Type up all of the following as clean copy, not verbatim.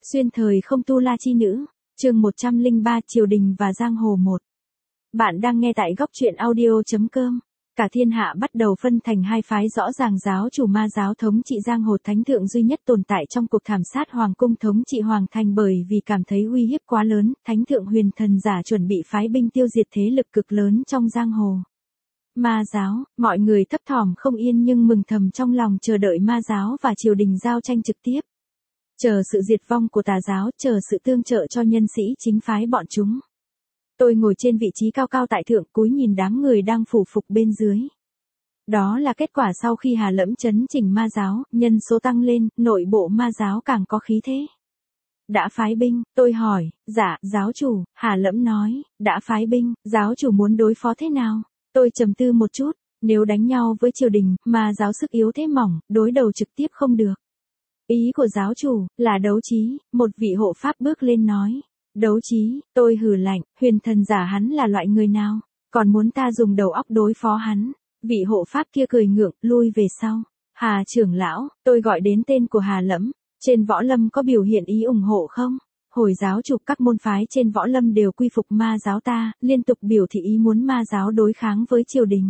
Xuyên thời không tu la chi nữ, chương 103 Triều đình và giang hồ 1. Bạn đang nghe tại góc truyện audio.com. Cả thiên hạ bắt đầu phân thành hai phái rõ ràng, giáo chủ ma giáo thống trị giang hồ, thánh thượng duy nhất tồn tại trong cuộc thảm sát hoàng cung thống trị hoàng thành, bởi vì cảm thấy uy hiếp quá lớn, thánh thượng huyền thần giả chuẩn bị phái binh tiêu diệt thế lực cực lớn trong giang hồ. Ma giáo, mọi người thấp thỏm không yên nhưng mừng thầm trong lòng, chờ đợi ma giáo và triều đình giao tranh trực tiếp. Chờ sự diệt vong của tà giáo, chờ sự tương trợ cho nhân sĩ chính phái bọn chúng. Tôi ngồi trên vị trí cao cao tại thượng, cúi nhìn đám người đang phủ phục bên dưới. Đó là kết quả sau khi Hà Lẫm chấn chỉnh ma giáo, nhân số tăng lên, nội bộ ma giáo càng có khí thế. Đã phái binh, tôi hỏi. Dạ, giáo chủ. Hà Lẫm nói, đã phái binh, giáo chủ muốn đối phó thế nào? Tôi trầm tư một chút, nếu đánh nhau với triều đình, ma giáo sức yếu thế mỏng, đối đầu trực tiếp không được. Ý của giáo chủ là đấu trí, một vị hộ pháp bước lên nói. Đấu trí, tôi hừ lạnh, huyền thần giả hắn là loại người nào, còn muốn ta dùng đầu óc đối phó hắn. Vị hộ pháp kia cười ngượng, lui về sau. Hà trưởng lão, tôi gọi đến tên của Hà Lẫm, trên võ lâm có biểu hiện ý ủng hộ không? Hồi giáo chủ các môn phái trên võ lâm đều quy phục ma giáo ta, liên tục biểu thị ý muốn ma giáo đối kháng với triều đình.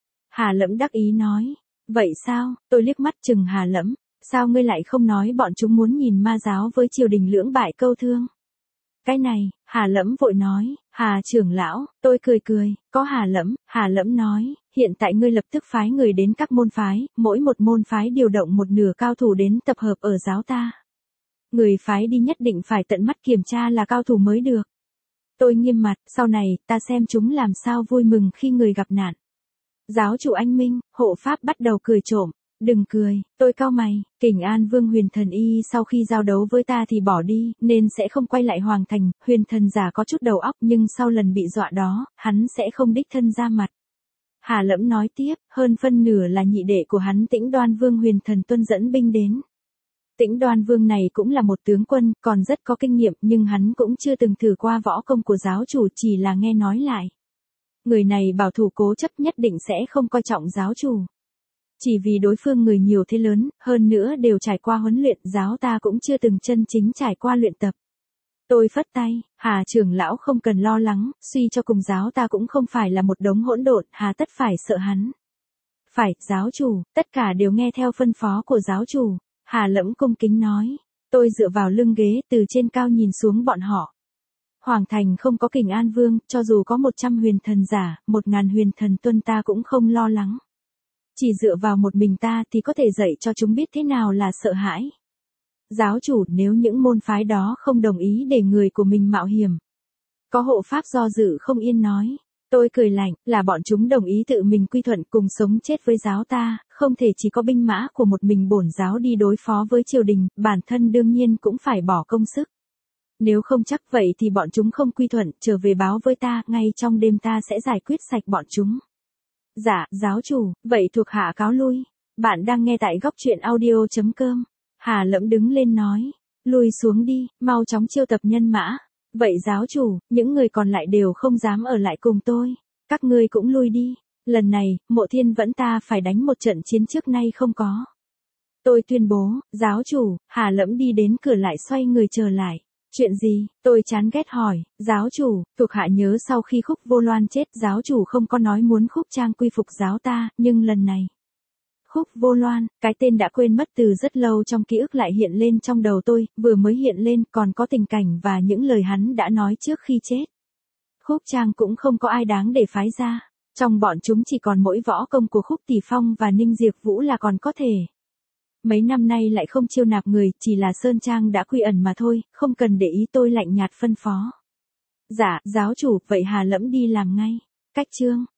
Hà Lẫm đắc ý nói, vậy sao? Tôi liếc mắt chừng Hà Lẫm, sao ngươi lại không nói bọn chúng muốn nhìn ma giáo với triều đình lưỡng bại câu thương? Cái này, Hà Lẫm vội nói, Hà trưởng lão, tôi cười, có Hà Lẫm nói, hiện tại ngươi lập tức phái người đến các môn phái, mỗi một môn phái điều động một nửa cao thủ đến tập hợp ở giáo ta. Người phái đi nhất định phải tận mắt kiểm tra là cao thủ mới được. Tôi nghiêm mặt, sau này, ta xem chúng làm sao vui mừng khi người gặp nạn. Giáo chủ anh minh, hộ pháp bắt đầu cười trộm. Đừng cười, tôi cau mày, Kình An Vương huyền thần y sau khi giao đấu với ta thì bỏ đi, nên sẽ không quay lại hoàng thành, huyền thần giả có chút đầu óc nhưng sau lần bị dọa đó, hắn sẽ không đích thân ra mặt. Hà Lẫm nói tiếp, hơn phân nửa là nhị đệ của hắn Tĩnh Đoan Vương huyền thần tuân dẫn binh đến. Tĩnh Đoan Vương này cũng là một tướng quân, còn rất có kinh nghiệm nhưng hắn cũng chưa từng thử qua võ công của giáo chủ, chỉ là nghe nói lại. Người này bảo thủ cố chấp, nhất định sẽ không coi trọng giáo chủ. Chỉ vì đối phương người nhiều thế lớn, hơn nữa đều trải qua huấn luyện, giáo ta cũng chưa từng chân chính trải qua luyện tập. Tôi phất tay, Hà trưởng lão không cần lo lắng, suy cho cùng giáo ta cũng không phải là một đống hỗn độn, hà tất phải sợ hắn. Phải, giáo chủ, tất cả đều nghe theo phân phó của giáo chủ. Hà Lẫm cung kính nói. Tôi dựa vào lưng ghế, từ trên cao nhìn xuống bọn họ. Hoàng thành không có Kình An Vương, cho dù có 100 huyền thần giả, 1000 huyền thần tuân ta cũng không lo lắng. Chỉ dựa vào một mình ta thì có thể dạy cho chúng biết thế nào là sợ hãi. Giáo chủ, nếu những môn phái đó không đồng ý để người của mình mạo hiểm. Có hộ pháp do dự không yên nói. Tôi cười lạnh, là bọn chúng đồng ý tự mình quy thuận cùng sống chết với giáo ta, không thể chỉ có binh mã của một mình bổn giáo đi đối phó với triều đình, bản thân đương nhiên cũng phải bỏ công sức. Nếu không chắc vậy thì bọn chúng không quy thuận, trở về báo với ta, ngay trong đêm ta sẽ giải quyết sạch bọn chúng. Dạ, giáo chủ, vậy thuộc hạ cáo lui. Bạn đang nghe tại góc truyện audio.com. Hà Lẫm đứng lên nói, lui xuống đi, mau chóng chiêu tập nhân mã. Vậy giáo chủ, những người còn lại đều không dám ở lại cùng tôi. Các ngươi cũng lui đi. Lần này, Mộ Thiên Vẫn ta phải đánh một trận chiến trước nay không có. Tôi tuyên bố, giáo chủ. Hà Lẫm đi đến cửa lại xoay người trở lại. Chuyện gì? Tôi chán ghét hỏi. Giáo chủ, thuộc hạ nhớ sau khi Khúc Vô Loan chết, giáo chủ không có nói muốn Khúc Trang quy phục giáo ta, nhưng lần này. Khúc Vô Loan, cái tên đã quên mất từ rất lâu trong ký ức lại hiện lên trong đầu tôi, vừa mới hiện lên còn có tình cảnh và những lời hắn đã nói trước khi chết. Khúc Trang cũng không có ai đáng để phái ra, trong bọn chúng chỉ còn mỗi võ công của Khúc Tỷ Phong và Ninh Diệp Vũ là còn có thể. Mấy năm nay lại không chiêu nạp người, chỉ là Sơn Trang đã quy ẩn mà thôi, không cần để ý, tôi lạnh nhạt phân phó. Dạ, giáo chủ, vậy Hà Lẫm đi làm ngay. Cách chương.